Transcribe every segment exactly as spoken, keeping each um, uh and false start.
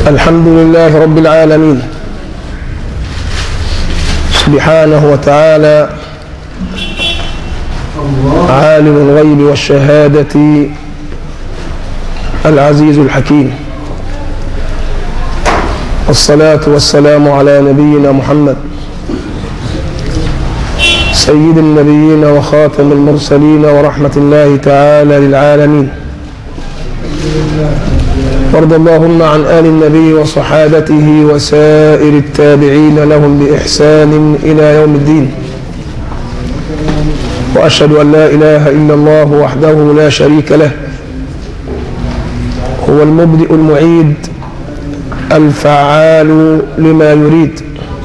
الحمد لله رب العالمين سبحانه وتعالى عالم الغيب والشهادة العزيز الحكيم، والصلاة والسلام على نبينا محمد سيد النبيين وخاتم المرسلين ورحمة الله تعالى للعالمين. وارض اللهم عن آل النبي وصحابته وسائر التابعين لهم بإحسان إلى يوم الدين. وأشهد أن لا إله إلا الله وحده لا شريك له، هو المبدئ المعيد الفعال لما يريد.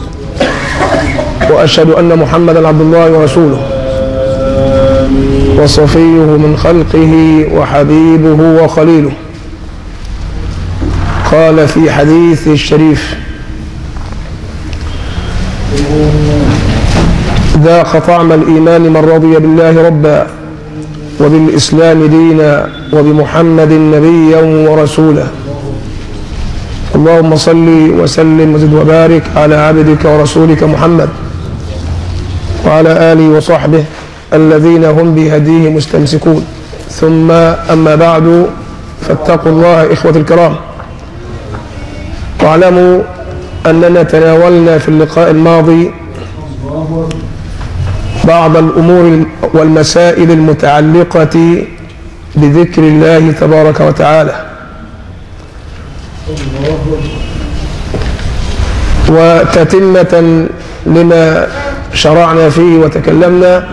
وأشهد أن محمدا عبد الله ورسوله وصفيه من خلقه وحبيبه وخليله. قال في حديثه الشريف: ذاق طعم الإيمان من رضي بالله ربا وبالإسلام دينا وبمحمد نبيا ورسولا. اللهم صل وسلم وزد وبارك على عبدك ورسولك محمد وعلى آله وصحبه الذين هم بهديه مستمسكون. ثم أما بعد، فاتقوا الله إخوة الكرام، واعلموا أننا تناولنا في اللقاء الماضي بعض الأمور والمسائل المتعلقة بذكر الله تبارك وتعالى، وتتمة لما شرعنا فيه وتكلمنا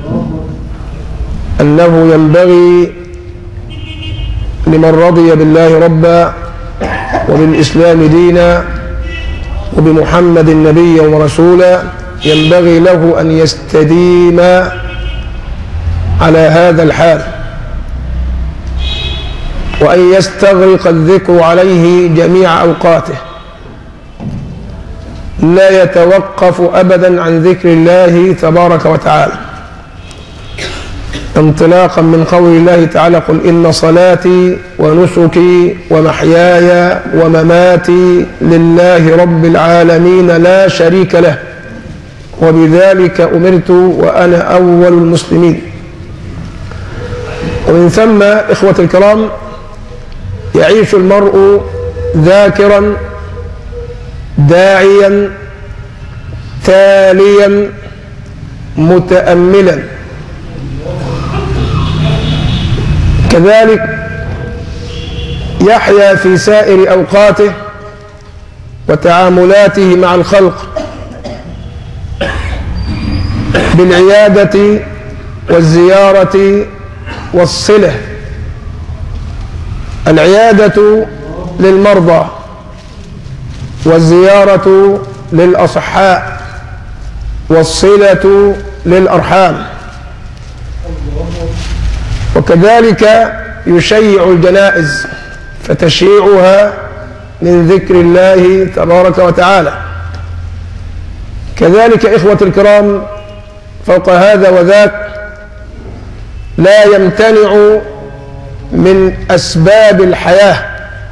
أنه ينبغي لمن رضي بالله ربا وبالإسلام دينا وبمحمد نبيا ورسولا، ينبغي له أن يستديم على هذا الحال، وأن يستغرق الذكر عليه جميع أوقاته، لا يتوقف أبدا عن ذكر الله تبارك وتعالى، انطلاقا من قول الله تعالى: قل إن صلاتي ونسكي ومحياي ومماتي لله رب العالمين لا شريك له وبذلك أمرت وأنا أول المسلمين. ومن ثم إخوة الكرام، يعيش المرء ذاكرا داعيا تاليا متأملا، كذلك يحيا في سائر أوقاته وتعاملاته مع الخلق بالعيادة والزيارة والصلة. العيادة للمرضى والزيارة للأصحاء والصلة للأرحام، وكذلك يشيع الجنائز، فتشييعها من ذكر الله تبارك وتعالى. كذلك إخوة الكرام، فوق هذا وذاك لا يمتنع من أسباب الحياة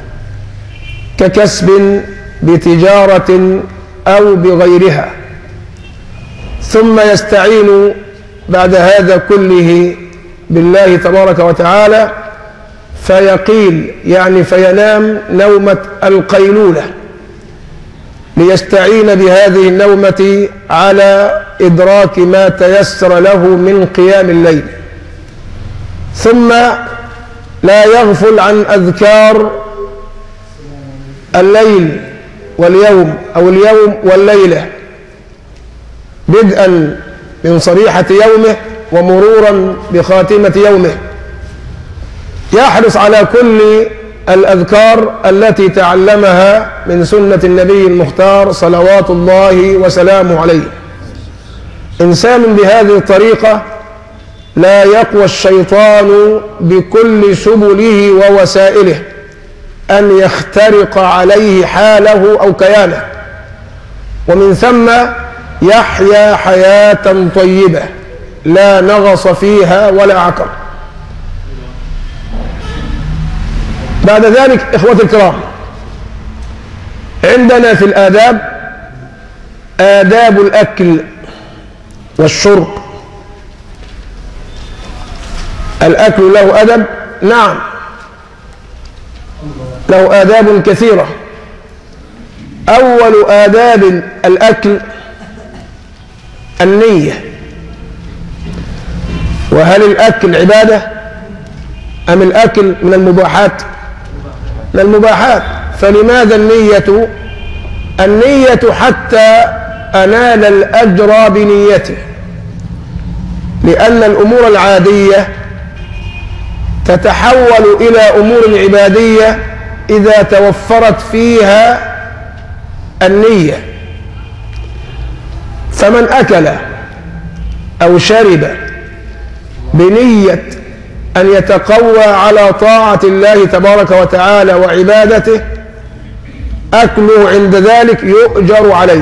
ككسب بتجارة أو بغيرها، ثم يستعين بعد هذا كله بالله تبارك وتعالى فيقيل، يعني فينام نومة القيلولة، ليستعين بهذه النومة على إدراك ما تيسر له من قيام الليل، ثم لا يغفل عن أذكار الليل واليوم أو اليوم والليلة، بدءا من صبيحة يومه ومرورا بخاتمة يومه. يحرص على كل الأذكار التي تعلمها من سنة النبي المختار صلوات الله وسلامه عليه. إنسان بهذه الطريقة لا يقوى الشيطان بكل سبله ووسائله أن يخترق عليه حاله أو كيانه، ومن ثم يحيا حياة طيبة لا نغص فيها ولا عقر. بعد ذلك إخوتي الكرام، عندنا في الآداب آداب الأكل والشرب. الأكل له أدب؟ نعم، له آداب كثيرة. أول آداب الأكل النية. وهل الأكل عبادة أم الأكل من المباحات؟ من المباحات. فلماذا النية؟ النية حتى أنال الأجر بنيته، لأن الأمور العادية تتحول إلى أمور عبادية إذا توفرت فيها النية. فمن أكل أو شرب بنية أن يتقوى على طاعة الله تبارك وتعالى وعبادته، أكله عند ذلك يؤجر عليه،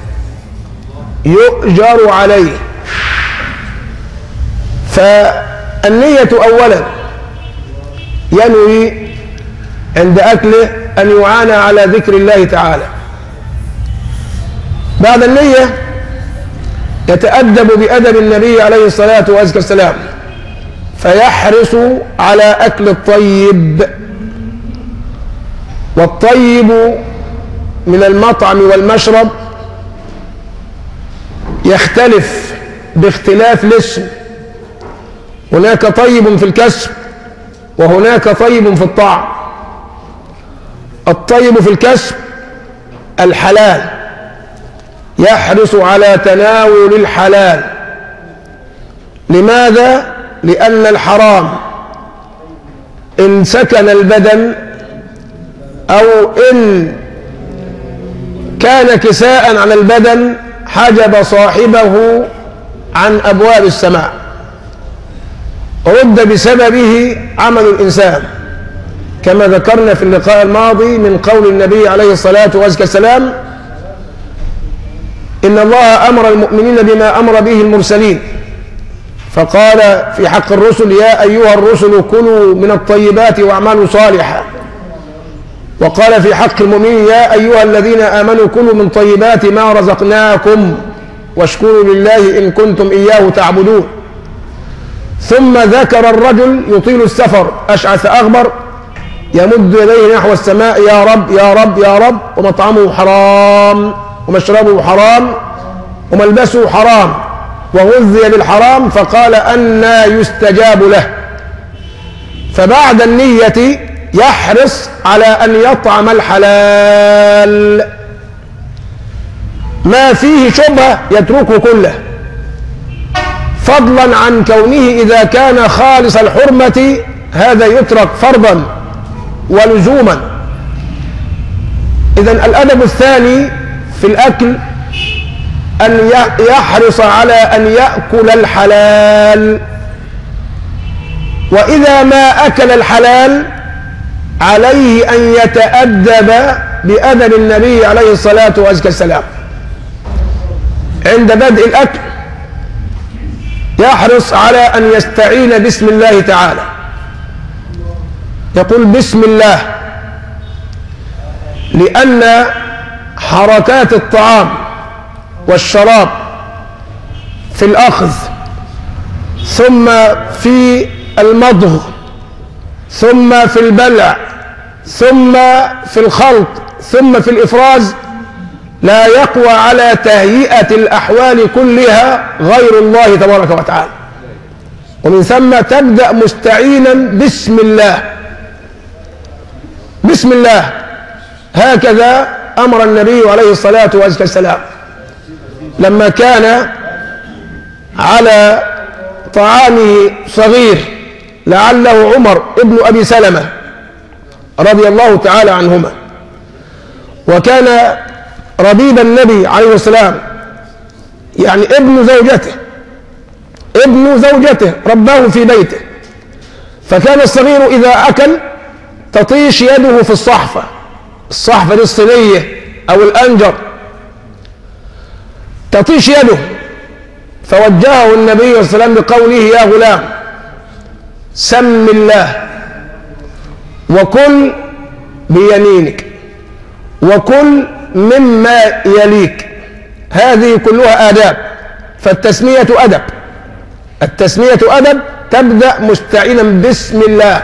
يؤجر عليه. فالنية أولا ينوي عند أكله أن يعانى على ذكر الله تعالى. بعد النية يتأدب بأدب النبي عليه الصلاة والسلام، فيحرص على أكل الطيب. والطيب من المطعم والمشرب يختلف باختلاف الاسم. هناك طيب في الكسب وهناك طيب في الطعم. الطيب في الكسب الحلال، يحرص على تناول الحلال. لماذا؟ لأن الحرام إن سكن البدن أو إن كان كساء على البدن حجب صاحبه عن أبواب السماء، رد بسببه عمل الإنسان، كما ذكرنا في اللقاء الماضي من قول النبي عليه الصلاة والسلام: إن الله أمر المؤمنين بما أمر به المرسلين، فقال في حق الرسل: يا أيها الرسل كلوا من الطيبات واعملوا صالحا. وقال في حق المؤمنين: يا أيها الذين آمنوا كلوا من طيبات ما رزقناكم واشكروا لله إن كنتم إياه تعبدون. ثم ذكر الرجل يطيل السفر أشعث أغبر يمد يديه نحو السماء: يا رب يا رب يا رب، ومطعمه حرام ومشربه حرام وملبسه حرام وغذي بالحرام، فقال: أنى يستجاب له. فبعد النية يحرص على أن يطعم الحلال، ما فيه شبهة يتركه كله، فضلا عن كونه إذا كان خالص الحرمة هذا يترك فرضا ولزوما. إذن الأدب الثاني في الأكل أن يحرص على أن يأكل الحلال، وإذا ما أكل الحلال عليه أن يتأدب بأدب النبي عليه الصلاة والسلام. عند بدء الأكل يحرص على أن يستعين باسم الله تعالى، يقول: بسم الله، لأن حركات الطعام والشراب في الأخذ ثم في المضغ ثم في البلع ثم في الخلط ثم في الإفراز لا يقوى على تهيئة الأحوال كلها غير الله تبارك وتعالى. ومن ثم تبدأ مستعينا بسم الله، بسم الله. هكذا أمر النبي عليه الصلاة والسلام لما كان على طعامه صغير لعله عمر ابن أبي سلمة رضي الله تعالى عنهما، وكان ربيب النبي عليه السلام، يعني ابن زوجته، ابن زوجته رباه في بيته. فكان الصغير إذا أكل تطيش يده في الصحفة، الصحفة دي الصينية أو الأنجر، تطيش يده، فوجهه النبي صلى الله عليه وسلم بقوله: يا غلام سم الله وكل بيمينك وكل مما يليك. هذه كلها آداب، فالتسمية أدب، التسمية أدب. تبدأ مستعينا بسم الله،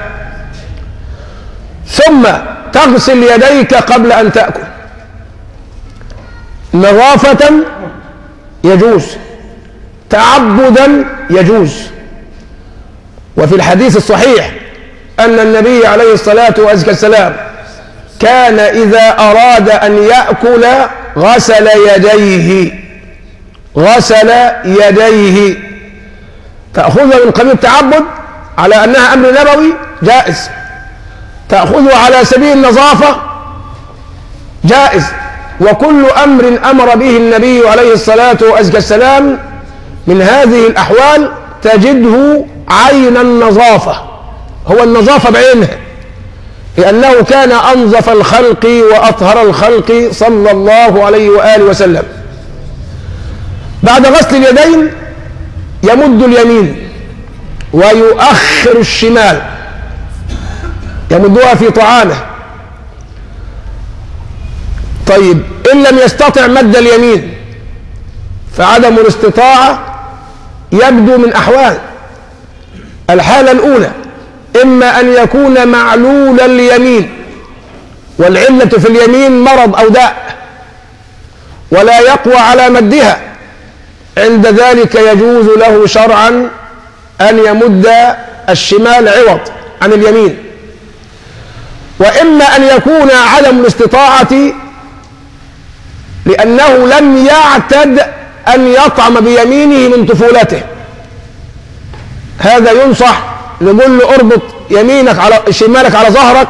ثم تغسل يديك قبل أن تأكل نظافة يجوز، تعبدا يجوز. وفي الحديث الصحيح أن النبي عليه الصلاة والسلام كان إذا أراد أن يأكل غسل يديه، غسل يديه. تأخذها من قبيل التعبد على أنها أمر نبوي جائز، تأخذها على سبيل النظافة جائز. وكل أمر أمر به النبي عليه الصلاة والسلام من هذه الأحوال تجده عين النظافة، هو النظافة بعينها، لأنه كان أنظف الخلق وأطهر الخلق صلى الله عليه وآله وسلم. بعد غسل اليدين يمد اليمين ويؤخر الشمال، يمدها في طعامه. طيب إن لم يستطع مد اليمين، فعدم الاستطاعة يبدو من أحوال. الحالة الأولى إما أن يكون معلول اليمين، والعلة في اليمين مرض أو داء ولا يقوى على مدها، عند ذلك يجوز له شرعا أن يمد الشمال عوض عن اليمين. وإما أن يكون عدم الاستطاعة لأنه لم يعتد أن يطعم بيمينه من طفولته، هذا ينصح، نقول له اربط يمينك على شمالك على ظهرك،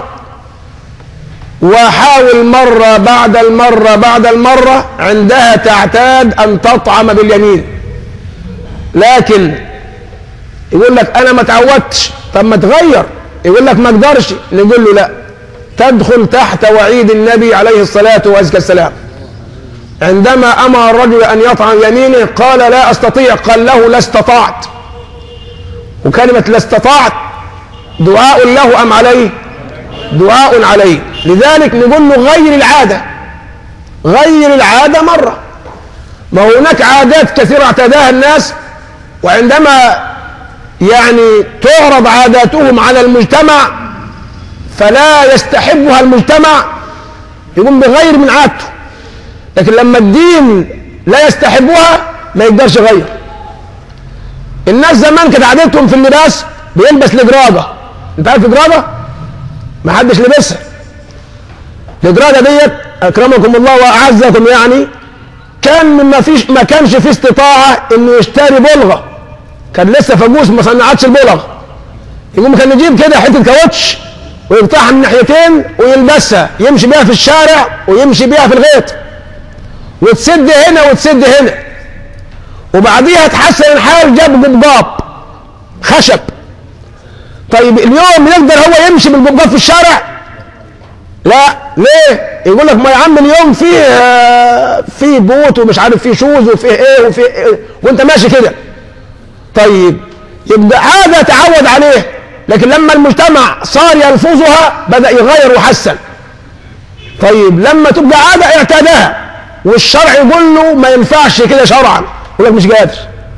وحاول مرة بعد المرة بعد المرة عندها تعتاد أن تطعم باليمين. لكن يقول لك أنا ما تعودتش، طب ما تغير، يقول لك ما اقدرش، نقول له لا، تدخل تحت وعيد النبي عليه الصلاة والسلام عندما أمر الرجل أن يطعم يمينه قال لا أستطيع، قال له لا استطعت. وكلمة لا استطعت دعاء له أم عليه؟ دعاء عليه. لذلك نقول له غير العادة، غير العادة مرة. ما هناك عادات كثيرة اعتادها الناس، وعندما يعني تعرض عاداتهم على المجتمع فلا يستحبها المجتمع، يقوم بغير من عادته. لكن لما الدين لا يستحبها ما يقدرش يغير. الناس زمان كانت عادتهم في اللباس بيلبس الجرادة، انت عارف الجرادة؟ ما حدش لبسها. الجرادة ديت اكرمكم الله واعزكم، يعني كان ما فيش ما كانش في استطاعة انه يشتري بلغة، كان لسه فجوس ما صنعتش البلغ، يقوم كان يجيب كده حتة كاوتش ويقطعها من ناحيتين ويلبسها، يمشي بيها في الشارع ويمشي بيها في الغيط، وتسد هنا وتسد هنا. وبعديها تحسن الحال جاب جبجاب خشب. طيب اليوم يقدر هو يمشي بالجبجاب في الشارع؟ لا. ليه؟ يقول لك ما يا عم اليوم فيه فيه بوت ومش عارف فيه شوز وفيه ايه وفيه إيه، وانت ماشي كده. طيب يبقى هذا تعود عليه، لكن لما المجتمع صار يلفظها بدأ يغير وحسن. طيب لما تبقى عادة اعتادها والشرع يقول له ما ينفعش كده شرعا، يقول لك مش قادر.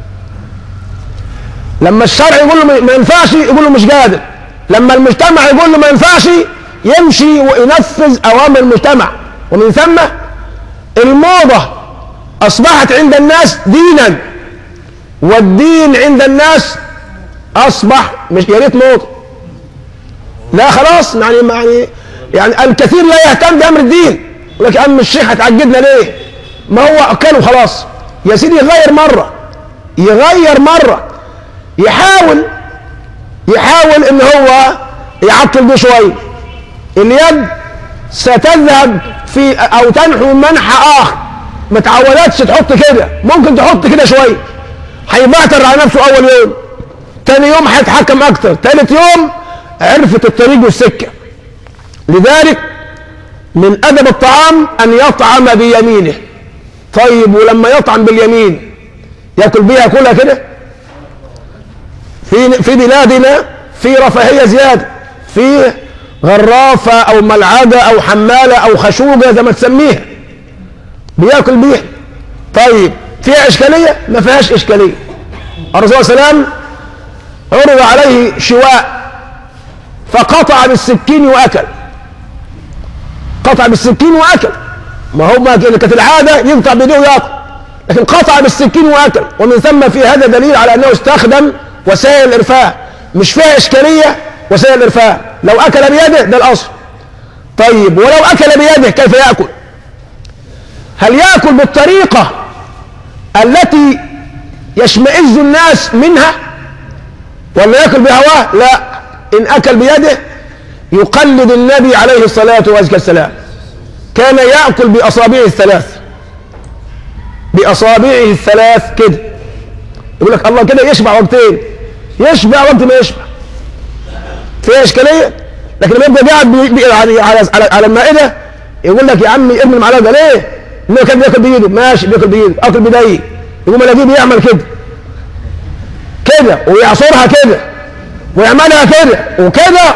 لما الشرع يقول له ما ينفعش يقول له مش قادر. لما المجتمع يقول له ما ينفعش يمشي وينفذ اوامر المجتمع. ومن ثم الموضة اصبحت عند الناس دينا، والدين عند الناس اصبح مش يا ريت موضة، لا خلاص. يعني يعني يعني الكثير لا يهتم بامر الدين، يقول لك يا عم الشيخ هتعجبنا ليه؟ ما هو كانوا خلاص. يا سيدي يغير مرة، يغير مرة، يحاول يحاول ان هو يعطل بيه شوية. اليد ستذهب في او تنحو منحى اخر، ما تعودتش تحط كده، ممكن تحط كده شوية، هيبعتر على نفسه اول يوم، تاني يوم هيتحكم اكتر، تالت يوم عرفت الطريق والسكة. لذلك من ادب الطعام ان يطعم بيمينه. طيب ولما يطعم باليمين ياكل بيها كلها كده؟ في في بلادنا في رفاهية زيادة، في غرافة أو ملعقة أو حمالة أو خشوجة زي ما تسميها، بياكل بيها. طيب فيها إشكالية؟ ما فيهاش إشكالية. الرسول صلى الله عليه وسلم عرض عليه شواء فقطع بالسكين وأكل، قطع بالسكين وأكل. ما هو ما كانت العادة يقطع بيده ويأكل، لكن قطع بالسكين وأكل. ومن ثم في هذا دليل على أنه استخدم وسائل الإرفاه، مش فيها إشكالية وسائل الإرفاه. لو أكل بيده ده الأصل. طيب ولو أكل بيده كيف يأكل؟ هل يأكل بالطريقة التي يشمئز الناس منها ولا يأكل بهواه؟ لا، إن أكل بيده يقلد النبي عليه الصلاة والسلام، كان يأكل بأصابعه الثلاث، بأصابعه الثلاث كده. يقول لك الله كده يشبع وقتين، يشبع وقت ما يشبع، فيها إشكالية. لكن لما يبقى قاعد بي بي على, على, على المائدة يقول لك يا عمي ارمي المعلقة ليه؟ إنه كان بياكل بإيده. ماشي بياكل بإيده، أكل بدقيق، يقوم الاقيه بيعمل كده كده ويعصرها كده ويعملها كده وكده.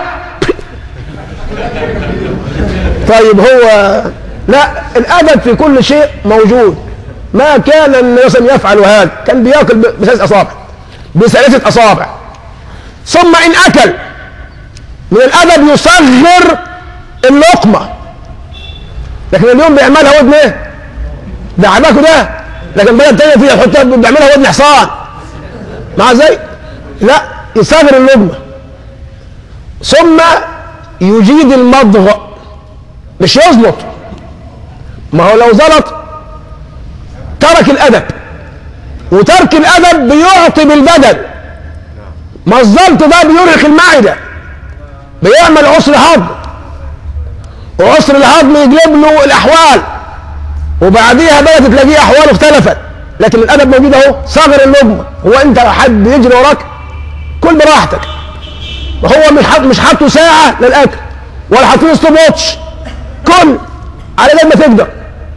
طيب هو لا، الأدب في كل شيء موجود. ما كان النبي صلى الله عليه وسلم يفعل هذا، كان بياكل بثلاث أصابع، بثلاثة أصابع. ثم إن أكل من الأدب يصغر اللقمة، لكن اليوم بيعملها ودن ايه؟ ده عباكوا ده، لكن بلد تانية فيها يحطها بيعملها ودن حصان مع زي لا، يصغر اللقمة. ثم يجيد المضغ، مش يزلط. ما هو لو زلط ترك الأدب، وترك الأدب بيعطي بالبدن. ما الزلط ده بيرهق المعدة، بيعمل عسر هضم، وعسر الهضم يجلب له الأحوال، وبعديها بدأت تلاقيه أحواله اختلفت. لكن الأدب موجود أهو، صغر اللقمة. هو أنت حد يجري وراك؟ كل براحتك. وهو مش حاط مش حاطه ساعة للأكل ولا حاطين اسطبوتش، كل على قد ما تقدر.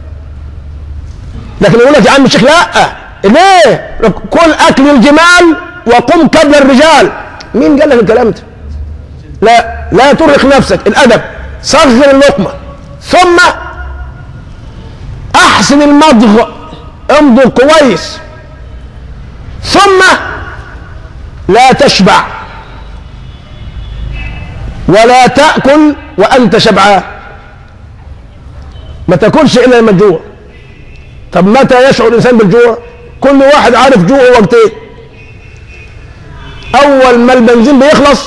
لكن يقول لك يا عم الشيخ لا، ليه؟ كل أكل الجمال وقم قبل الرجال. مين قال لك الكلام ده؟ لا، لا ترهق نفسك. الأدب صغر اللقمة، ثم أحسن المضغ، امضغ كويس، ثم لا تشبع ولا تأكل وأنت شبعان. ما تاكلش إلا لما تجوع. طب متى يشعر الإنسان بالجوع؟ كل واحد عارف جوعه وقتين. أول ما البنزين بيخلص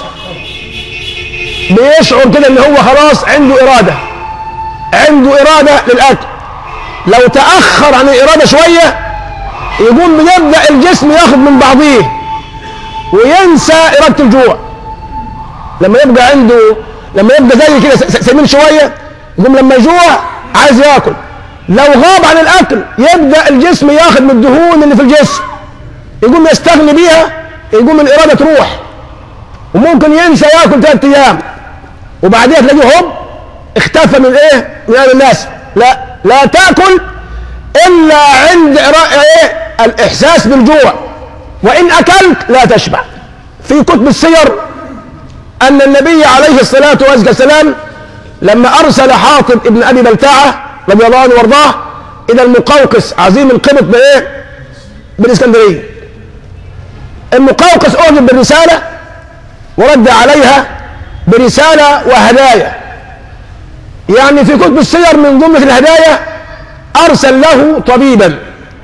بيشعر كده إن هو خلاص عنده إرادة، عنده إرادة للأكل. لو تأخر عن الإرادة شوية يقوم بيبدأ الجسم ياخد من بعضيه وينسى إرادة الجوع. لما يبقى عنده، لما يبقى زي كده سمين شوية، يقوم لما يجوع عايز ياكل. لو غاب عن الأكل يبدأ الجسم ياخد من الدهون اللي في الجسم، يقوم يستغني بيها، يقوم الإرادة تروح، وممكن ينسى ياكل ثلاث أيام، وبعدين تلاقيه هوب اختفى من إيه؟ من الناس. لا، لا تأكل إلا عند إيه؟ الإحساس بالجوع. وإن أكلت لا تشبع. في كتب السير أن النبي عليه الصلاة والسلام لما أرسل حاطب ابن أبي بلتعة رضي الله عنه وارضاه إلى المقوقس عظيم القبط بإيه؟ بالإسكندرية. المقوقس أعجب بالرسالة ورد عليها برسالة وهدايا. يعني في كتب السير من ضمن الهدايا أرسل له طبيبا،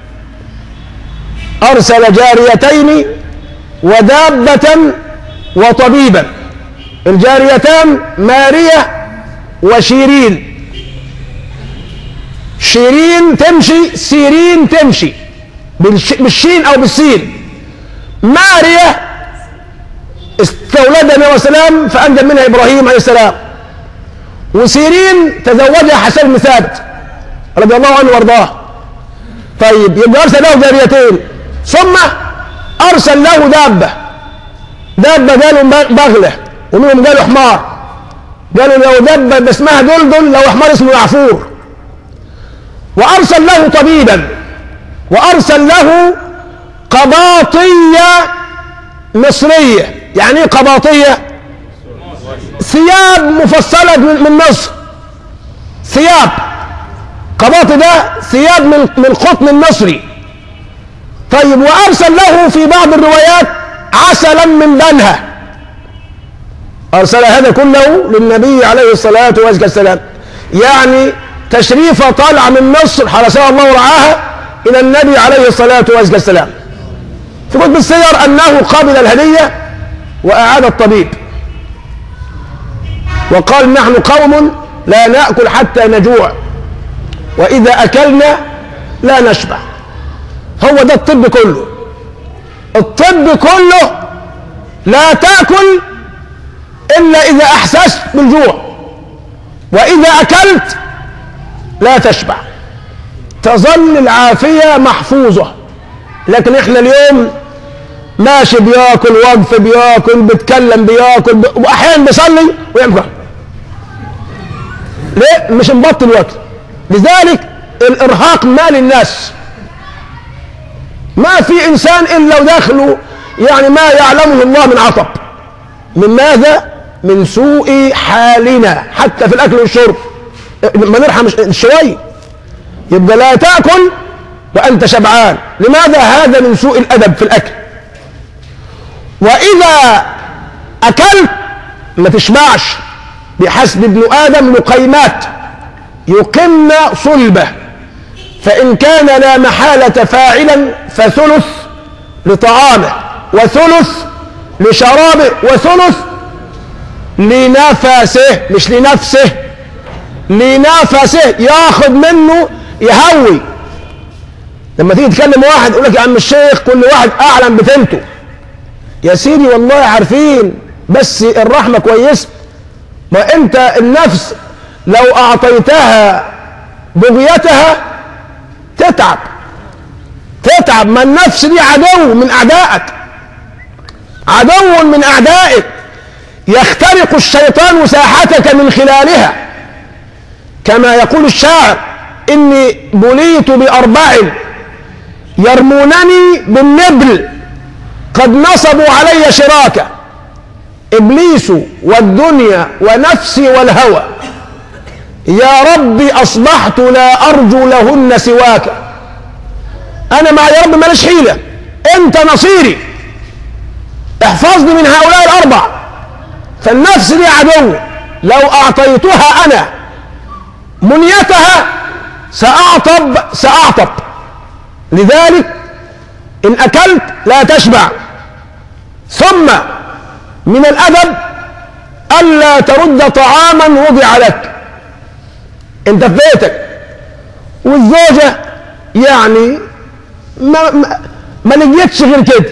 أرسل جاريتين ودابة وطبيبا. الجاريتان مارية وشيرين. شيرين تمشي، سيرين تمشي، بالشين أو بالسين. مارية استولدها النبي عليه السلام فأنجب منها إبراهيم عليه السلام، وسيرين تزوجها حسن بن ثابت رضي الله عنه وارضاه. طيب يبقى أرسل له جاريتين، ثم أرسل له دابة. دابة قالوا بغلة، ومنهم قالوا حمار، قالوا لو دابة اسمها دلدل، لو حمار اسمه يعفور. وأرسل له طبيبا، وأرسل له قباطية مصرية. يعني ايه قباطية؟ ثياب مفصلة من مصر، ثياب قباطي، ده ثياب من من قطن المصري. طيب وأرسل له في بعض الروايات عسلا من بنها، أرسل هذا كله للنبي عليه الصلاة والسلام، يعني تشريفة طالعة من مصر حرسها الله ورعاها إلى النبي عليه الصلاة والسلام. في كتب السير أنه قبل الهدية وأعاد الطبيب وقال نحن قوم لا نأكل حتى نجوع، وإذا أكلنا لا نشبع. هو ده الطب كله، الطب كله لا تأكل إلا إذا أحسست بالجوع، وإذا أكلت لا تشبع، تظل العافية محفوظة. لكن إحنا اليوم ماشي بياكل، وقف بياكل، بيتكلم بياكل، وأحيانا بيصلي ويعمل ليه؟ مش مبطل وقت. لذلك الإرهاق مال الناس، ما في إنسان إلا وداخله يعني ما يعلمه الله من عطب. من ماذا؟ من سوء حالنا حتى في الأكل والشرب. ما نرحم شوية يبقى لا تأكل وأنت شبعان. لماذا؟ هذا من سوء الأدب في الأكل. وإذا أكلت ما تشبعش، بحسب ابن آدم لقيمات يقمن صلبه، فإن كان لا محالة فاعلا فثلث لطعامه، وثلث لشرابه، وثلث لنفسه، مش لنفسه، لنفسه، ياخذ منه يهوي. لما تيجي تكلم واحد يقول لك يا عم الشيخ كل واحد أعلم بفهمته. يا سيدي والله عارفين، بس الرحمة كويسة. ما أنت النفس لو أعطيتها بغيتها تتعب تتعب. ما النفس دي عدو من أعدائك، عدو من أعدائك، يخترق الشيطان ساحتك من خلالها. كما يقول الشاعر إني بليت بأربع يرمونني بالنبل قد نصبوا علي شراكة، إبليس والدنيا ونفسي والهوى، يا ربي أصبحت لا أرجو لهن سواك. أنا مع يا رب ماليش حيلة، أنت نصيري، احفظني من هؤلاء الأربع. فالنفس دي عدو، لو أعطيتها أنا منيتها سأعطب سأعطب. لذلك إن أكلت لا تشبع. ثم من الأدب ألا ترد طعاما وضع لك. أنت في بيتك والزوجة يعني ما, ما, ما لقيتش غير كده،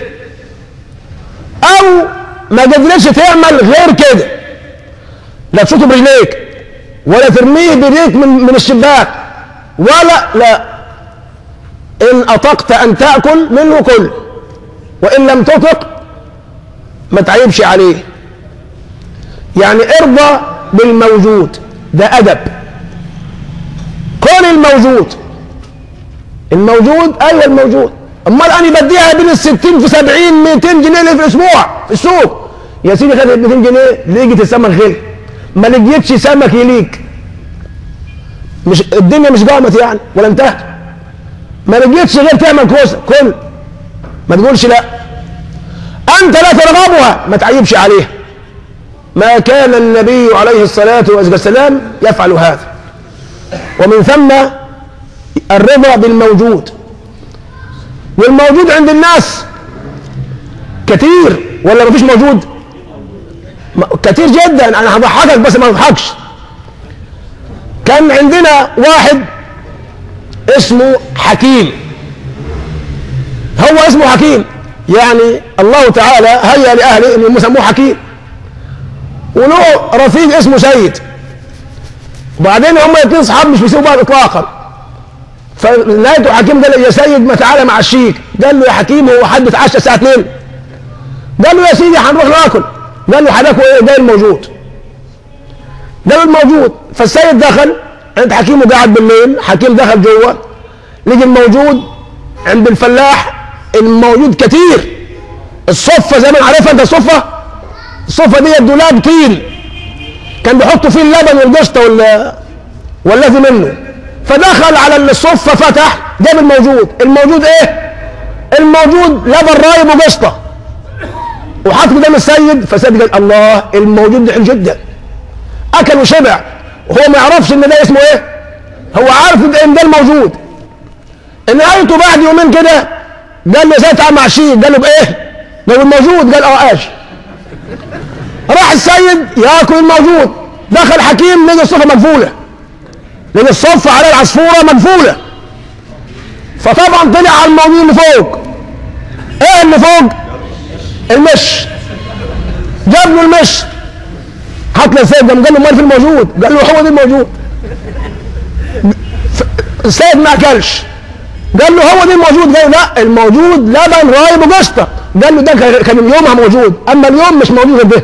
أو ما قدرتش تعمل غير كده، لا تشوطه برجليك ولا ترميه بريك من, من الشباك، ولا لا. إن أطقت أن تأكل منه كل، وإن لم تطق ما تعيبش عليه. يعني ارضى بالموجود، ده أدب. كل الموجود، الموجود أيوة الموجود. أمال أنا بديها بين الستين في سبعين ميتين جنيه في الأسبوع في السوق. يا سيدي خدت ميتين جنيه لقيت السمك غلي، ما لقيتش سمك يليك، مش الدنيا مش قامت يعني ولا انتهت، ما لقيتش غير تعمل كوسه كل، ما تقولش لا. أنت لا ترغبها، ما تعيبش عليها. ما كان النبي عليه الصلاة والسلام يفعل هذا. ومن ثم الرضا بالموجود. والموجود عند الناس كثير ولا ما فيش موجود؟ كثير جدا. أنا هضحكك بس ما تضحكش. كان عندنا واحد اسمه حكيم، هو اسمه حكيم، يعني الله تعالى هيا لأهله أن يسموه حكيم، وله رفيق اسمه سيد. وبعدين هم الاثنين اصحاب مش بيسيبوا بعض اطلاقا. فلقيته حكيم قال له يا سيد ما تعالى مع الشيك. قال له يا حكيم هو حد اتعشى الساعه اتنين؟ قال له يا سيدي هنروح ناكل. قال له هناكل ايه؟ ده الموجود، ده الموجود. فالسيد دخل عند حكيم وقعد بالليل. حكيم دخل جوه لقي الموجود عند الفلاح، الموجود كتير. الصفه زي ما عارفها انت، الصفه الصفه دي الدولاب طين كان بيحطوا فيه اللبن والقشطه ولا والذي منه، فدخل على الصفه فتح جاب الموجود. الموجود ايه؟ الموجود لبن رايب وقشطه، وحط قدام السيد، فالسيد قال الله الموجود ده حلو جدا، اكل وشبع، وهو ما يعرفش ان ده اسمه ايه، هو عارف ان ده الموجود. نهايته بعد يومين كده قال له ازاي تعمل مع شيء؟ قال له بايه؟ قال له الموجود. قال اه اجي. راح السيد ياكل الموجود، دخل حكيم لقى الصفه مقفوله، لقى الصفه على العصفوره مقفوله، فطبعا طلع على الموجود اللي فوق. ايه اللي فوق؟ المش. جاب له المش، حط له السيد، قال له امال في الموجود؟ قال له هو ده الموجود. السيد ما اكلش، قال له هو ده الموجود؟ قال له لا، الموجود لبن رايب وقشطه. قال له ده كان يومها موجود، اما اليوم مش موجود غير ده.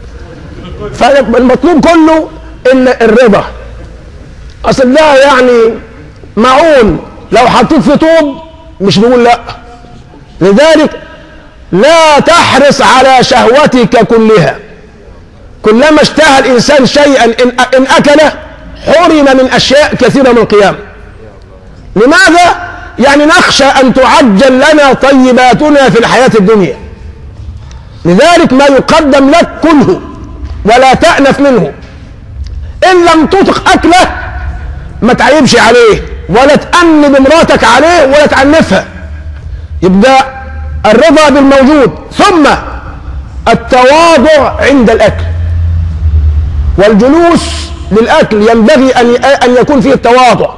فالمطلوب كله ان الرضا. اصل ده يعني معون لو حطيت في طوب مش بيقول لا. لذلك لا تحرص على شهوتك كلها، كلما اشتهى الانسان شيئا ان ان اكله حرم من اشياء كثيره من القيام. لماذا؟ يعني نخشى ان تعجل لنا طيباتنا في الحياه الدنيا. لذلك ما يقدم لك كله ولا تأنف منه. ان لم تطق اكله ما تعيبش عليه ولا تأنب امراتك عليه ولا تعنفها. يبقى الرضا بالموجود، ثم التواضع عند الاكل. والجلوس للاكل ينبغي ان ان يكون فيه التواضع.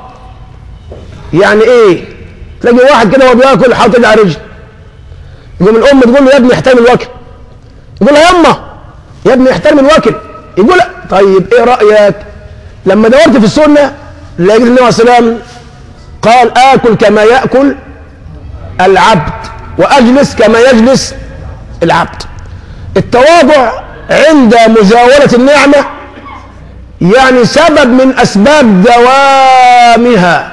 يعني ايه؟ تلاقي واحد كده وهو بياكل حاطط على رجل، يقوم الام تقول له يا ابني احترم الوكل، يقول لها يما يا ابني احترم الوكل، يقول طيب ايه رايك؟ لما دورت في السنه لقيت النبي عليه الصلاه والسلام قال اكل كما ياكل العبد واجلس كما يجلس العبد. التواضع عند مزاوله النعمه يعني سبب من اسباب دوامها.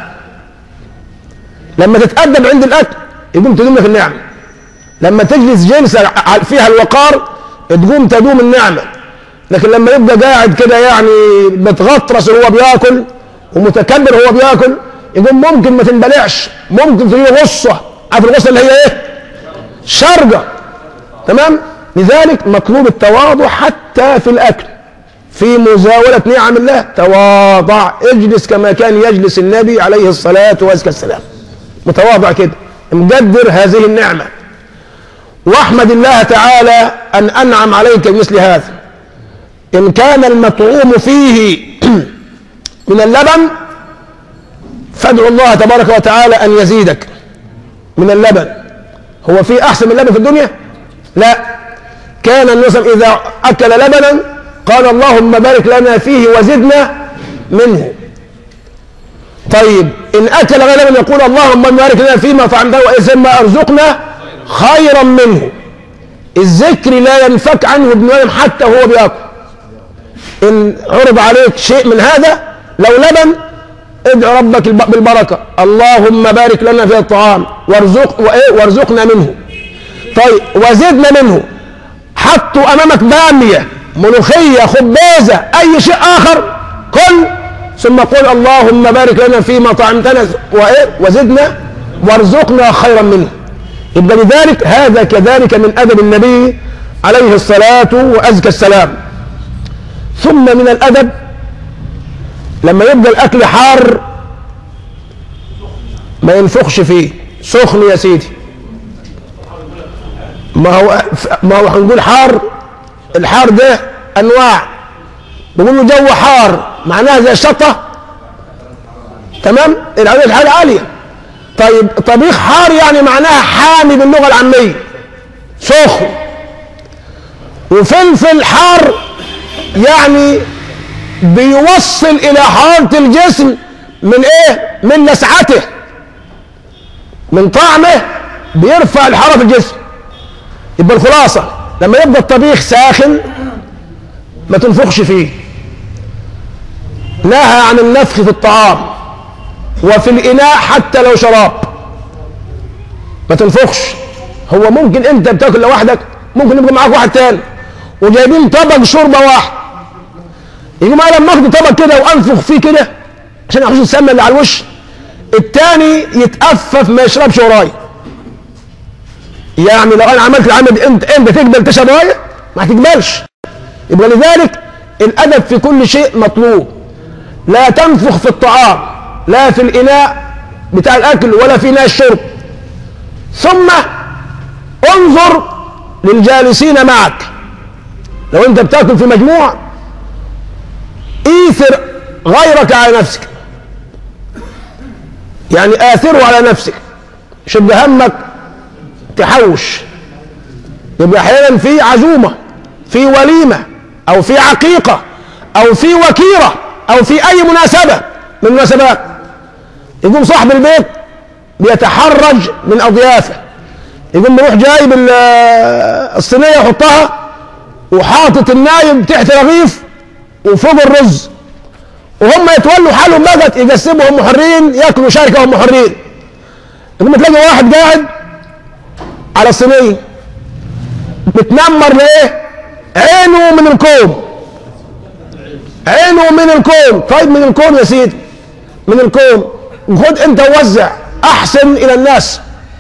لما تتأدب عند الأكل يقوم تدوم لك النعمة، لما تجلس جلسة فيها الوقار تقوم تدوم النعمة. لكن لما يبقى قاعد كده يعني بتغطرس وهو بياكل ومتكبر وهو بياكل يقوم ممكن ما تنبلعش، ممكن تجي غصة، عارف الغصة اللي هي ايه؟ شرقة. تمام؟ لذلك مطلوب التواضع حتى في الأكل، في مزاولة نعم الله تواضع، اجلس كما كان يجلس النبي عليه الصلاة والسلام، متواضع كده، مقدر هذه النعمة، واحمد الله تعالى أن أنعم عليك بمثل هذا. إن كان المطعوم فيه من اللبن فادعو الله تبارك وتعالى أن يزيدك من اللبن. هو في أحسن من اللبن في الدنيا؟ لا. كان النبي إذا أكل لبنا قال اللهم بارك لنا فيه وزدنا منه. طيب إن أكل غير لبن يقول اللهم بارك لنا فيما طعمته وإذا أرزقنا خيرا منه. الذكر لا ينفك عنه ابن آدم حتى هو بياكل. إن عرض عليك شيء من هذا لو لبن ادعو ربك بالبركة، اللهم بارك لنا في الطعام وارزق وإيه وارزقنا منه. طيب وزدنا منه. حطوا أمامك بامية، ملوخية، خبازة، أي شيء آخر كل، ثم قل اللهم بارك لنا فيما طعمتنا وإيه وزدنا وارزقنا خيرا منه. يبقى لذلك هذا كذلك من أدب النبي عليه الصلاة وأزكى السلام. ثم من الأدب لما يبقى الأكل حار ما ينفخش فيه، سخن يا سيدي. ما هو ما هو هنقول حار، الحار ده أنواع، بيقولوا جو حار معناها زي الشطة، تمام؟ الحاجة عالية. طيب طبيخ حار يعني معناها حامي باللغة العامية، سخن. وفلفل حار يعني بيوصل إلى حرارة الجسم من إيه؟ من لسعته، من طعمه بيرفع الحرارة في الجسم. يبقى الخلاصة لما يبقى الطبيخ ساخن ما تنفخش فيه. نهى عن النفخ في الطعام وفي الإناء حتى لو شراب، ما تنفخش. هو ممكن انت بتاكل لوحدك، ممكن يبقى معاك واحد تاني وجايبين طبق شوربه واحد، يقوم انا لما اخد طبق كده وانفخ فيه كده عشان احوش السمنه اللي على الوش، التاني يتأفف ما يشربش ورايا. يعني لو انا عملت العمل انت انت تقبل تشرب ورايا؟ ما هتقبلش. يبقى لذلك الادب في كل شيء مطلوب. لا تنفخ في الطعام، لا في الاناء بتاع الاكل ولا في اناء الشرب. ثم انظر للجالسين معك. لو انت بتاكل في مجموعه ايثر غيرك على نفسك، يعني آثره على نفسك، شد همك تحوش. يبقى احيانا في عزومه، في وليمه، او في عقيقه، او في وكيره، او في اي مناسبه من المناسبات، يقوم صاحب البيت بيتحرج من اضيافه، يقوم يروح جايب الصينيه يحطها وحاطط النايم تحت رغيف وفوق الرز، وهم يتولوا حالهم بقى يقسموا هم حرين، ياكلوا شركه هم حرين. يقوم تلاقي واحد قاعد على الصينيه بتنمر ليه؟ عينه من الكوم، عينه من الكوم. طيب من الكوم يا سيدي، من الكوم، خد انت ووزع، احسن الى الناس،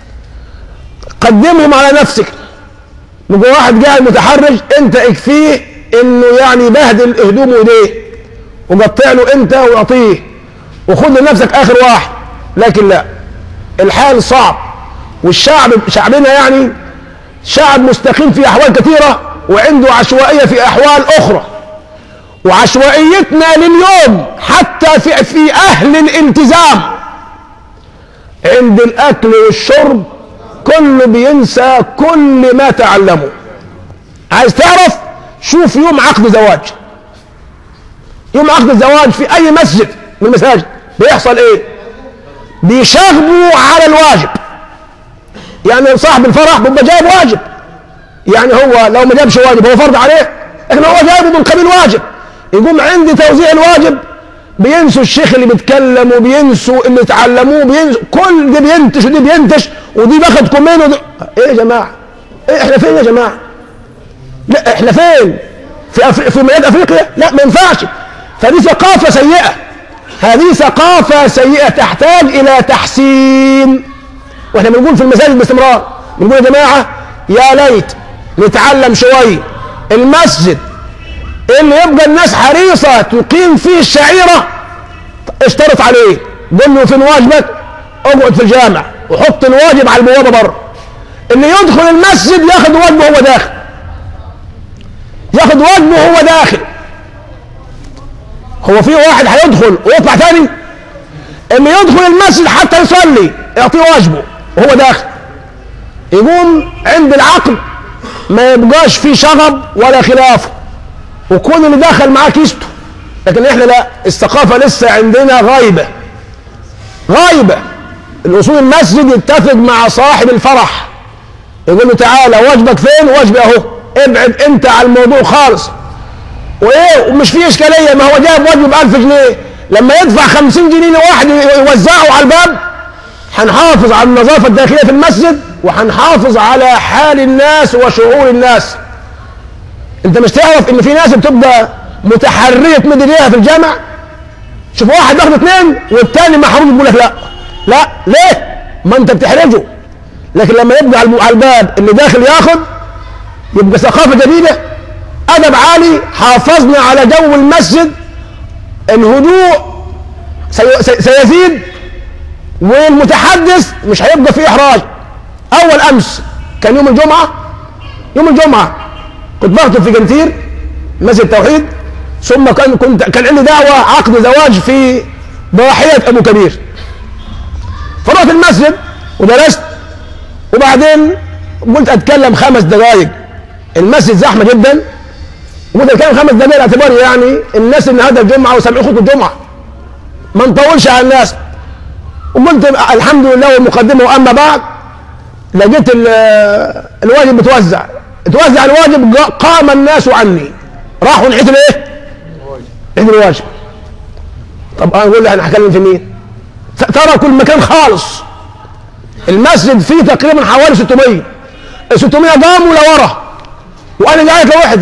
قدمهم على نفسك. يبقى واحد قاعد متحرج، انت اكفيه انه يعني بهدل هدومه وايديه، وقطع له انت واعطيه، وخد لنفسك اخر واحد. لكن لا، الحال صعب، والشعب شعبنا يعني شعب مستقيم في احوال كثيره، وعنده عشوائيه في احوال اخرى. وعشوائيتنا لليوم حتى في في اهل الالتزام، عند الاكل والشرب كله بينسى كل ما تعلمه. عايز تعرف؟ شوف يوم عقد زواج، يوم عقد الزواج في اي مسجد من المساجد بيحصل ايه؟ بيشاغبوا على الواجب. يعني صاحب الفرح بيبقى جايب واجب، يعني هو لو ما جابش واجب هو فرض عليه، لكن هو جايبه من قبيل واجب. يقوم عند توزيع الواجب بينسوا الشيخ اللي بيتكلم، وبينسوا اللي اتعلموه، بينسوا كل ده، بينتش ودي بينتش ودي باخد كومين ودي. ايه يا جماعه؟ ايه احنا فين يا جماعه؟ لا احنا فين؟ في أف... في بلاد افريقيا؟ لا ما ينفعش. فدي ثقافه سيئه، هذه ثقافه سيئه تحتاج الى تحسين. واحنا بنقول في المساجد باستمرار، بنقول يا جماعه يا ليت نتعلم شويه. المسجد اللي يبقى الناس حريصه تقيم فيه الشعيره اشترط عليه، قل له فين واجبك؟ اقعد في الجامع وحط الواجب على البوابه بره. اللي يدخل المسجد ياخد واجبه وهو داخل، ياخد واجبه وهو داخل. هو في واحد هيدخل ويطلع تاني؟ اللي يدخل المسجد حتى يصلي يعطيه واجبه وهو داخل. يقوم عند العقل ما يبقاش فيه شغب ولا خلاف، وكل اللي داخل معاه كيسته. لكن احنا لا، الثقافه لسه عندنا غايبه غايبه. الاصول المسجد يتفق مع صاحب الفرح، يقول له تعالى واجبك فين؟ واجبي اهو، ابعد انت على الموضوع خالص. وايه؟ ومش فيه اشكاليه، ما هو جايب واجب ب ألف جنيه، لما يدفع خمسين جنيه لواحد يوزعه على الباب هنحافظ على النظافه الداخليه في المسجد، وهنحافظ على حال الناس وشعور الناس. انت مش تعرف ان في ناس بتبقى متحريه تمد ايديها في الجامع؟ شوف واحد بياخد اثنين والتاني محروم، يقول لك لا لا. ليه؟ ما انت بتحرجه. لكن لما يبقى على الباب اللي داخل ياخد، يبقى ثقافه جديده، ادب عالي، حافظنا على جو المسجد. الهدوء سيزيد، والمتحدث مش هيبقى فيه احراج. اول امس كان يوم الجمعه، يوم الجمعه كنت بخطب في جنتير مسجد التوحيد، ثم كان كنت كان عندي دعوه عقد زواج في ضاحيه ابو كبير. فرحت المسجد ودرست، وبعدين قلت اتكلم خمس دقائق. المسجد زحمه جدا، وقلت اتكلم خمس دقائق اعتباري يعني الناس النهارده الجمعه وسامعين خطبه الجمعه، ما نطولش على الناس. وقلت الحمد لله والمقدمه. واما بعد لقيت الواجب بتوزع، توزع الواجب، قام الناس عني، راحوا نحيت الايه؟ نحيت الواجب. طب انا اقول له انا هكلم في مين؟ ترى كل مكان خالص. المسجد فيه تقريبا حوالي ستمية، ال ستمية قاموا لورا، وانا قاعد لوحدي.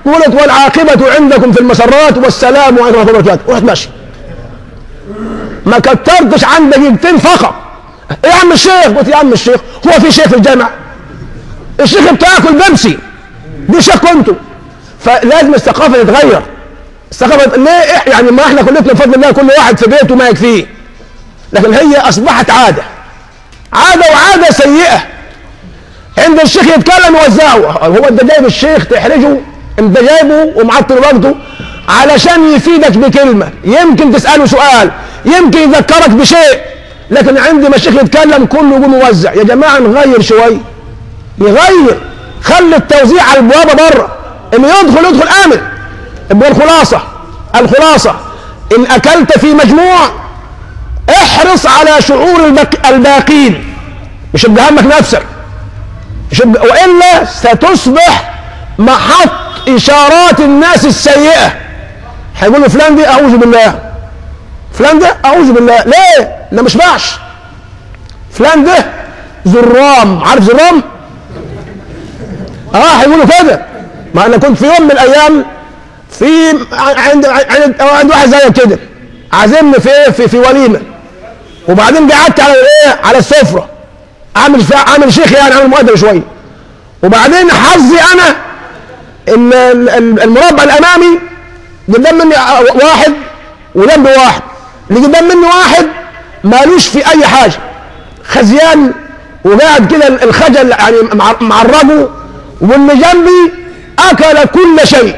قلت والعاقبة عندكم في المسرات والسلام عليكم ورحمة الله وبركاته، ورحت ماشي. ما كترتش عن دقيقتين فقط. ايه يا عم الشيخ؟ قلت يا عم الشيخ هو في شيخ في الجامع؟ الشيخ بتاكل بيبسي دي شيخ كنتوا. فلازم الثقافة تتغير. الثقافة ليه؟ يعني ما احنا كلنا بفضل الله كل واحد في بيته ما يكفيه، لكن هي اصبحت عادة عادة وعادة سيئة. عند الشيخ يتكلم يوزعه. هو انت جايب الشيخ تحرجه؟ انت جايبه ومعطل وقته علشان يفيدك بكلمة، يمكن تسأله سؤال، يمكن يذكرك بشيء، لكن عندما الشيخ يتكلم كله يقوم موزع. يا جماعة نغير شوية، نغير، خلي التوزيع على البوابة بره، اللي يدخل يدخل آمن. يبقى الخلاصة الخلاصة إن أكلت في مجموع احرص على شعور الباقين، مش يبقى همك نفسك، مش يبقى وإلا ستصبح محط إشارات الناس السيئة. هيقولوا فلان دي أعوذ بالله، فلان ده أعوذ بالله. ليه؟ ده مش باعش. فلان ده زرام، عارف زرام؟ اه هيقولوا كده. ما أنا كنت في يوم من الأيام في عند عند عند واحد زي كده عازمني في في في وليمة، وبعدين قعدت على ايه؟ على السفرة، عامل عامل شيخ يعني، عامل مؤدب شوية. وبعدين حظي أنا إن المربع الأمامي قدام مني واحد وجنبي واحد، اللي قدام مني واحد مالوش في أي حاجة، خزيان وقاعد كده الخجل يعني معرجه، واللي جنبي أكل كل شيء.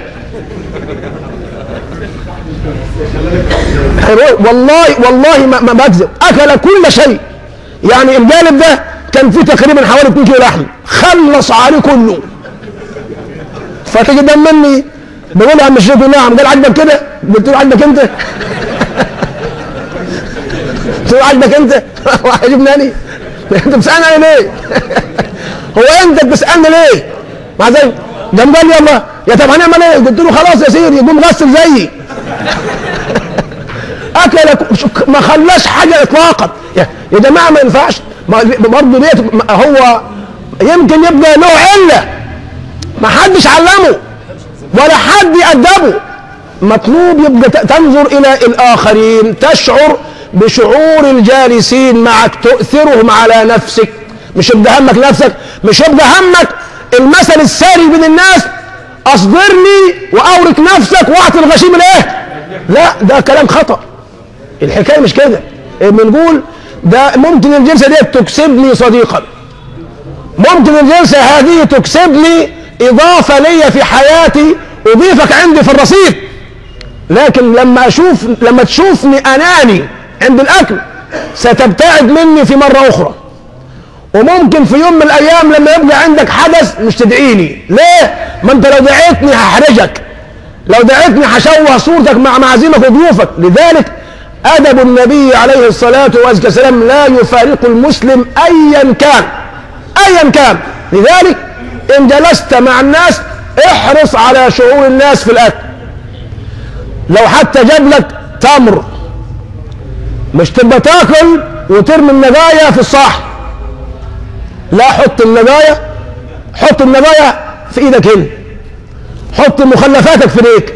والله والله ما بكذب، أكل كل شيء. يعني الجانب ده كان فيه تقريبا حوالي اتنين كيلو لحم، خلص عليه كله. فتجي قدام مني بقول له عم الشيخ نعم، قال عجبك كده؟ قلت له عجبك انت؟ قلت له عجبك انت؟ عجبني انا؟ انت بتسالني انا ليه؟ هو انت بتسالني ليه؟ مع ذلك قام قال يلا يا طب هنعمل ايه؟ قلت له خلاص يا سيدي يقوم غسل زيي. اكل ما خلاش حاجه اطلاقا. يا جماعه ما ينفعش برضه ديت. هو يمكن يبقى له عله ما حدش علمه ولا حد يأدبه. مطلوب يبقى تنظر الى الاخرين، تشعر بشعور الجالسين معك، تؤثرهم على نفسك، مش يبقى همك نفسك، مش يبقى همك المثل الساري بين الناس اصدرني واورك نفسك واعطي الغشيم الايه. لا ده كلام خطأ. الحكايه مش كده. بنقول ده ممكن الجلسه دي تكسبني صديقا، ممكن الجلسه هذه تكسبني اضافه لي في حياتي، اضيفك عندي في الرصيد، لكن لما اشوف لما تشوفني اناني عند الاكل ستبتعد مني في مره اخرى. وممكن في يوم من الايام لما يبقى عندك حدث مش تدعيني. ليه؟ ما انت لو دعيتني هحرجك، لو دعيتني هشوه صورتك مع معازيمك وضيوفك. لذلك ادب النبي عليه الصلاه والسلام لا يفارق المسلم ايا كان ايا كان. لذلك ان جلست مع الناس احرص على شعور الناس في الاكل. لو حتى جاب لك تمر مش تبقى تاكل وترمي النبايه في الصحن، لا، حط النبايه حط النبايه في ايدك هنا، حط مخلفاتك في ايديك،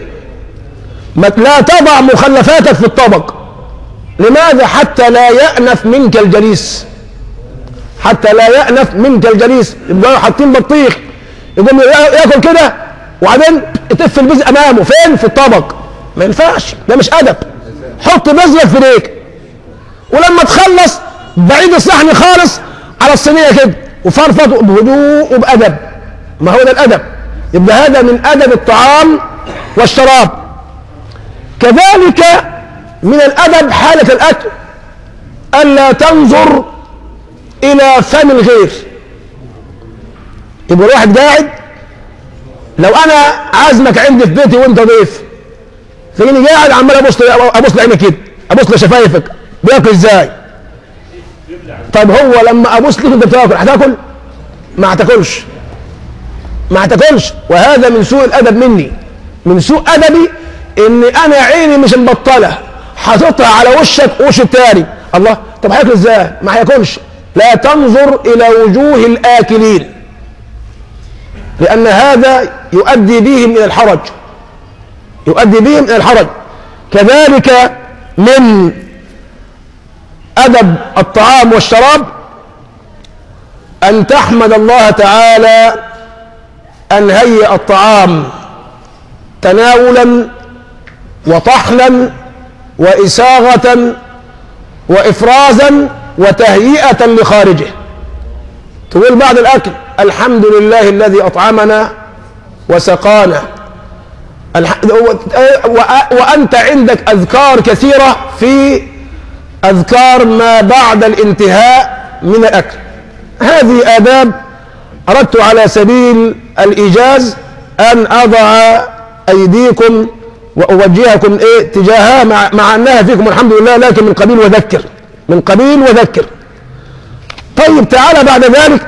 لا تضع مخلفاتك في الطبق. لماذا؟ حتى لا يأنف منك الجليس، حتى لا يأنف منك الجليس. يبقوا حاطين بطيخ يقوم ياكل كده وبعدين يتف البذر امامه فين؟ في الطبق. ما ينفعش، ده مش ادب. حط بذرك في ايديك، ولما تخلص بعيد الصحن خالص على الصينيه كده وفرفط بهدوء وبادب. ما هو ده الادب. يبقى هذا من ادب الطعام والشراب. كذلك من الادب حاله الاكل الا تنظر الى فم الغير. يبقى الواحد قاعد، لو انا عازمك عندي في بيتي وانت ضيف، تلاقيني قاعد عمال ابص ابص لعينك كده، ابص لشفايفك بياكل ازاي. طيب هو لما ابص لك انت بتاكل هتاكل؟ ما هتاكلش، ما هتاكلش. وهذا من سوء الادب مني، من سوء ادبي ان انا عيني مش مبطله حاططها على وشك وش التاني. الله، طب هياكل ازاي؟ ما هياكلش. لا تنظر الى وجوه الاكلين. لأن هذا يؤدي بهم إلى الحرج، يؤدي بهم إلى الحرج. كذلك من أدب الطعام والشراب أن تحمد الله تعالى أن هيئ الطعام تناولا وطحنا وإساغة وإفرازا وتهيئة لخارجه. تقول بعد الأكل الحمد لله الذي أطعمنا وسقانا، وأنت عندك أذكار كثيرة في أذكار ما بعد الانتهاء من الأكل. هذه آداب أردت على سبيل الإيجاز أن أضع أيديكم وأوجهكم إيه تجاهها، مع, مع أنها فيكم الحمد لله، لكن من قبيل وذكر، من قبيل وذكر. طيب تعالى بعد ذلك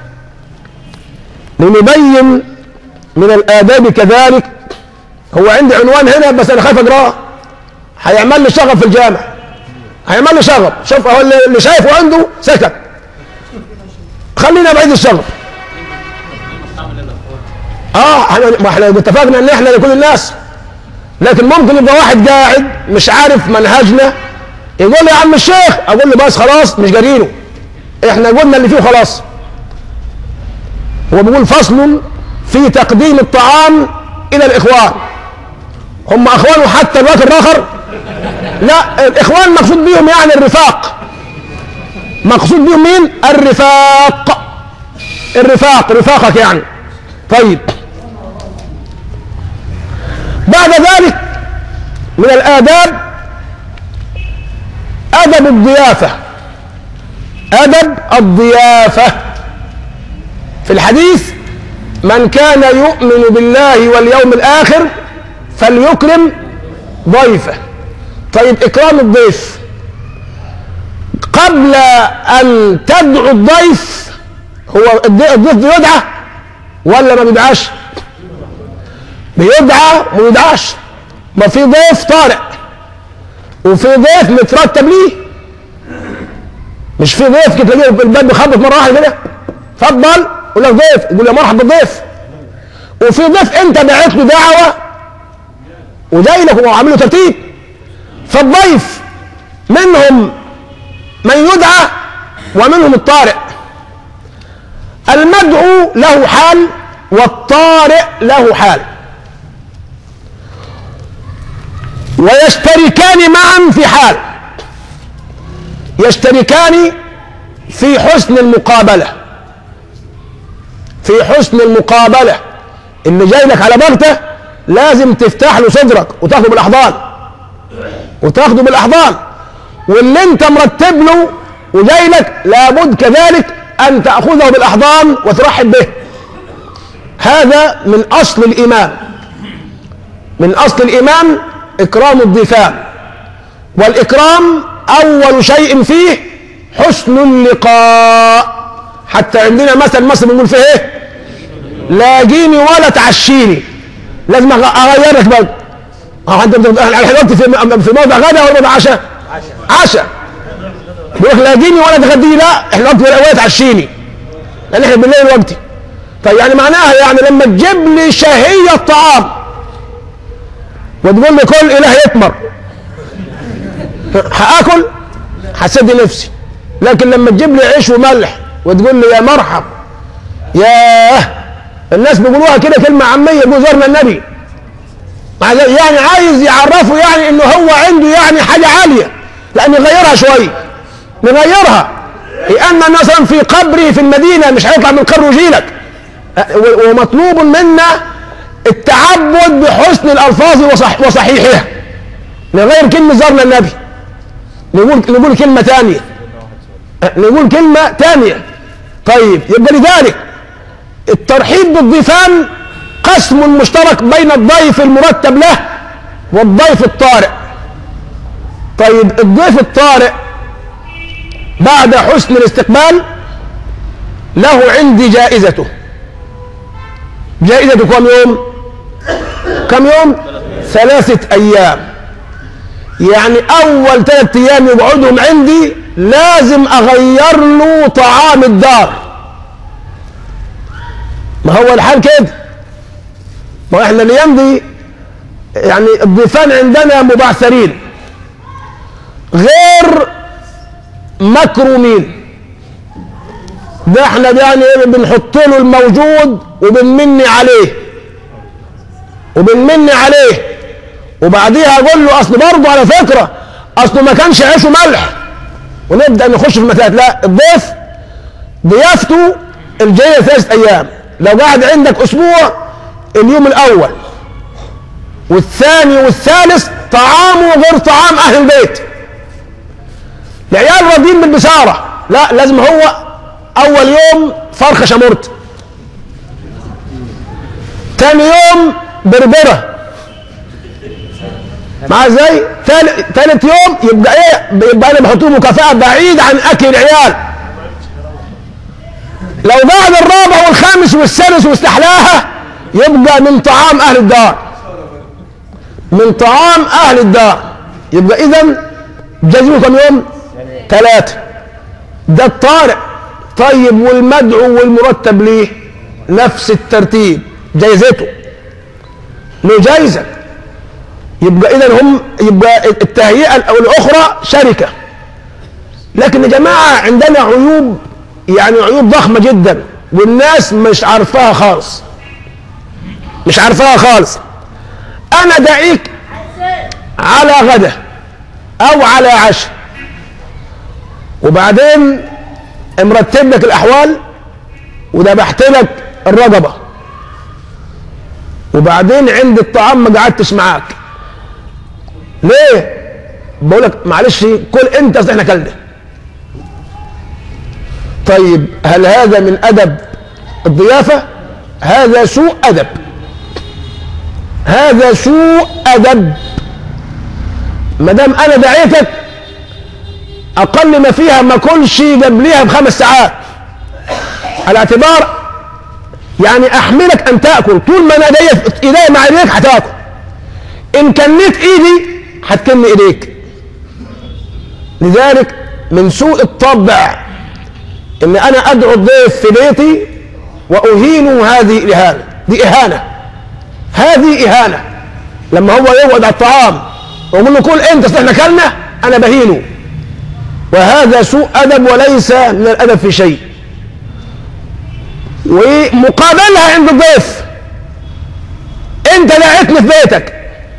لنبين من الآداب كذلك. هو عندي عنوان هنا بس أنا خايف أقراه، هيعمل لي شغب في الجامع، هيعمل لي شغب. شوف هو اللي شايفه عنده سكت، خلينا بعيد الشغب. اه ما احنا اتفقنا ان احنا لكل الناس، لكن ممكن يبقى واحد قاعد مش عارف منهجنا يقول لي يا عم الشيخ، اقول له بس خلاص مش قارينه، احنا قلنا اللي فيه خلاص. هو بيقول فصل في تقديم الطعام الى الاخوان. هم اخوانه حتى الوقت الاخر؟ لا، الاخوان مقصود بيهم يعني الرفاق، مقصود بيهم مين؟ الرفاق، الرفاق رفاقك يعني. طيب بعد ذلك من الآداب أدب الضيافة، أدب الضيافة. في الحديث من كان يؤمن بالله واليوم الآخر فليكرم ضيفه. طيب إكرام الضيف، قبل أن تدعو الضيف، هو الضيف بيدعى ولا ما بيدعاش؟ بيدعى وما بيدعاش. ما في ضيف طارئ وفي ضيف مترتب ليه، مش في ضيف كده تلاقيه الباب بيخبط مره واحده كده اتفضل يقول لك ضيف، يقول يا مرحبا بالضيف. وفي ضيف انت دعيت له دعوه وجاي لك وعامل له ترتيب. فالضيف منهم من يدعى ومنهم الطارئ. المدعو له حال والطارئ له حال، ويشتركان معا في حال، يشتركان في حسن المقابلة، في حسن المقابلة. اللي جاي لك على بغتة لازم تفتح له صدرك وتاخده بالأحضان، وتاخده بالأحضان. واللي انت مرتب له وجاي لك لابد كذلك أن تأخذه بالأحضان وترحب به. هذا من أصل الإيمان، من أصل الإيمان إكرام الضيفان. والإكرام أول شيء فيه حسن اللقاء. حتى عندنا مثل مصر بنقول فيه إيه؟ لاقيني ولا تعشيني، لازم أغير لك بقى. أنت دلوقتي في موضع غدا ولا موضع عشاء؟ عشاء. بيقول لك لاقيني ولا تغديني، لا احنا وقت ولا تعشيني، لأن احنا بالليل وقتي. طيب يعني معناها يعني لما تجيب لي شهية طعام وتقول لي كل إله يتمر، هاكل هسد نفسي. لكن لما تجيب لي عيش وملح وتقول لي يا مرحب، ياه الناس بيقولوها كده كلمة عامية، يقول زرنا النبي، يعني عايز يعرفوا يعني انه هو عنده يعني حاجة عالية. لأن نغيرها شوية، نغيرها، لأن مثلا في قبري في المدينة مش هيطلع من قبره ويجيلك. ومطلوب منا التعبد بحسن الألفاظ وصح وصحيحها. نغير كلمة زرنا النبي، نقول نقول كلمة ثانية، نقول كلمة ثانية. طيب يبقى لذلك الترحيب بالضيفان قسم مشترك بين الضيف المرتب له والضيف الطارئ. طيب الضيف الطارئ بعد حسن الاستقبال له عندي جائزته. جائزته كم يوم؟ كم يوم؟ ثلاثة أيام. يعني أول ثلاثة أيام يقعدهم عندي لازم أغير له طعام الدار، ما هو الحال كده. ما احنا الايام دي يعني الضيفان عندنا مبعثرين غير مكرومين. ده احنا يعني بنحط له الموجود وبنمني عليه وبنمني عليه وبعديها اقول له اصل برضه على فكره اصله ما كانش عيشه ملح ونبدا نخش في المسائل. لا، الضيف ضيافته الجايه ثلاث ايام. لو قاعد عندك اسبوع، اليوم الاول والثاني والثالث طعامه غير طعام اهل البيت. العيال راضيين بالبشاره، لا لازم هو اول يوم فرخه شمرت، ثاني يوم بربره مع ازاي، ثالث يوم يبقى ايه، يبقى انا بحط له مكافاه بعيد عن اكل العيال. لو بعد الرابع والخامس والسادس واستحلاها يبقى من طعام اهل الدار، من طعام اهل الدار. يبقى اذا جايزينه كم يوم؟ ثلاثه. ده الطارئ. طيب والمدعو والمرتب ليه نفس الترتيب، جايزته له جايزه. يبقى اذا هم يبقى التهيئه الاخرى شركه. لكن يا جماعه عندنا عيوب، يعني عيوب ضخمه جدا والناس مش عارفاها خالص، مش عارفاها خالص. انا دعيك على غدا او على عشاء وبعدين مرتب لك الاحوال وذبحت لك الرقبه وبعدين عند الطعام ما قعدتش معاك. ليه؟ بقول لك معلش كل انت، اصل احنا كلنا. طيب هل هذا من ادب الضيافه؟ هذا سوء ادب، هذا سوء ادب. ما دام انا دعيتك اقل ما فيها ما كلش قبليها بخمس ساعات، على اعتبار يعني احملك ان تاكل. طول ما انا ايدي مع ايديك هتاكل، ان كنيت ايدي هتكن ايديك. لذلك من سوء الطبع ان انا ادعو الضيف في بيتي واهينه. هذه الاهانه، دي اهانه، هذه اهانه. لما هو يقعد على الطعام واقول له كل انت، اصل احنا كلنا، انا بهينه، وهذا سوء ادب وليس من الادب في شيء. ومقابلها عند الضيف، انت دعيتني في بيتك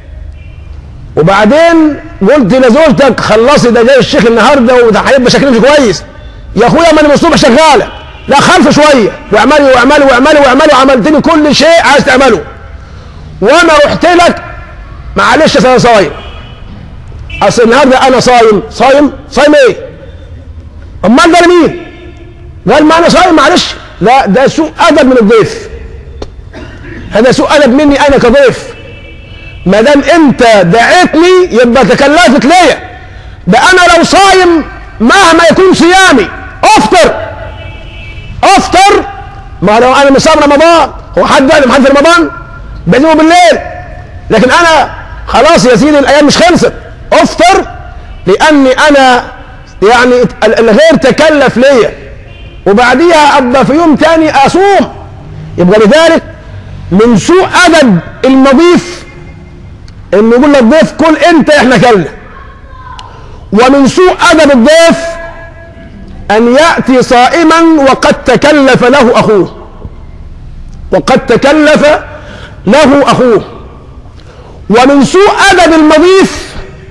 وبعدين قلت لزوجتك خلصي ده جاي الشيخ النهارده وهيبقى شكلي مش كويس، يا اخويا ما انا الصبح شغاله، لا خلف شويه واعملي واعملي واعملي واعملي وعملت لي كل شيء عايز تعمله وانا رحت لك معلش انا صايم. اصل النهارده انا صايم. صايم صايم ايه؟ امال ده مين؟ قال ما انا صايم معلش. لا، ده سوء ادب من الضيف، هذا سوء ادب مني انا كضيف. ما دام انت دعيتني يبقى تكلفت ليا. ده انا لو صايم مهما يكون صيامي افطر افطر. ما لو انا مصام رمضان، هو حد قال محل في رمضان بيعزمه بالليل، لكن انا خلاص يا سيدي الايام مش خلصت، افطر لاني انا يعني الغير تكلف ليا وبعديها ابقى في يوم تاني اصوم. يبقى لذلك من سوء ادب المضيف انه يقول للضيف كل انت احنا كلنا. ومن سوء ادب الضيف ان ياتي صائما وقد تكلف له اخوه، وقد تكلف له اخوه. ومن سوء ادب المضيف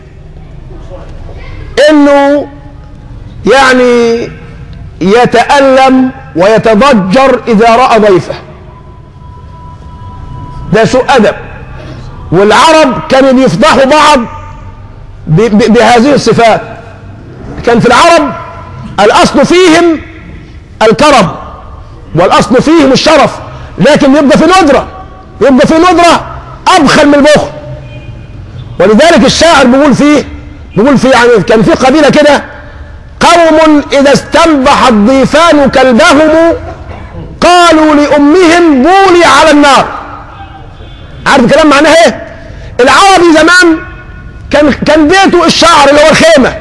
انه يعني يتألم ويتضجر اذا راى ضيفه، ده سوء ادب. والعرب كانوا بيفضحوا بعض بهذه الصفات. كان في العرب الاصل فيهم الكرم والاصل فيهم الشرف، لكن يبقى في ندره، يبقى في ندره ابخل من البخل. ولذلك الشاعر بيقول فيه بيقول فيه يعني كان في قبيله كده، قوم اذا استنبح الضيفان كلبهم قالوا لامهم بولي على النار. عارف الكلام معناه ايه؟ العربي زمان كان كان بيته الشعر اللي هو الخيمه،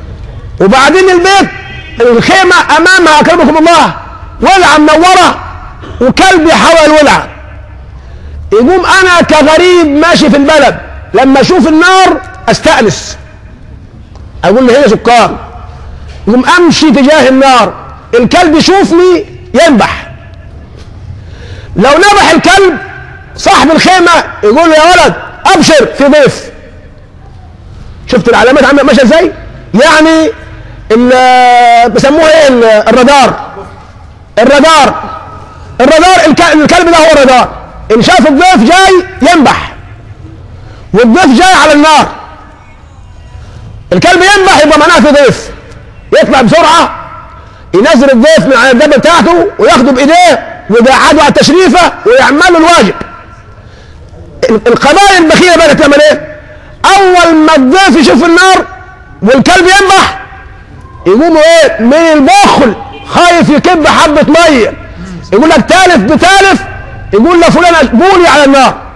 وبعدين البيت الخيمه امامها اكرمكم الله ولعه منوره وكلبي حول الولعة، يقوم انا كغريب ماشي في البلد لما اشوف النار استأنس، اقول له هنا سكان، يقوم امشي تجاه النار، الكلب يشوفني ينبح. لو نبح الكلب صاحب الخيمة يقول له يا ولد ابشر في ضيف. شفت العلامات عامله ماشيه ازاي؟ يعني بيسموها ايه الرادار، الرادار الرادار الكلب ده هو الرادار، ان شاف الضيف جاي ينبح، والضيف جاي على النار، الكلب ينبح يبقى معناها في ضيف، يطلع بسرعه ينزل الضيف من على الدابه بتاعته وياخده بايديه ويقعده على التشريفه ويعمل له الواجب. القبائل البخيله بقى تعمل ايه؟ اول ما الضيف يشوف النار والكلب ينبح يقوموا ايه من البخل خايف يكب حبه ميه، يقول لك تالف بتالف، يقول لفلان بولي على النار،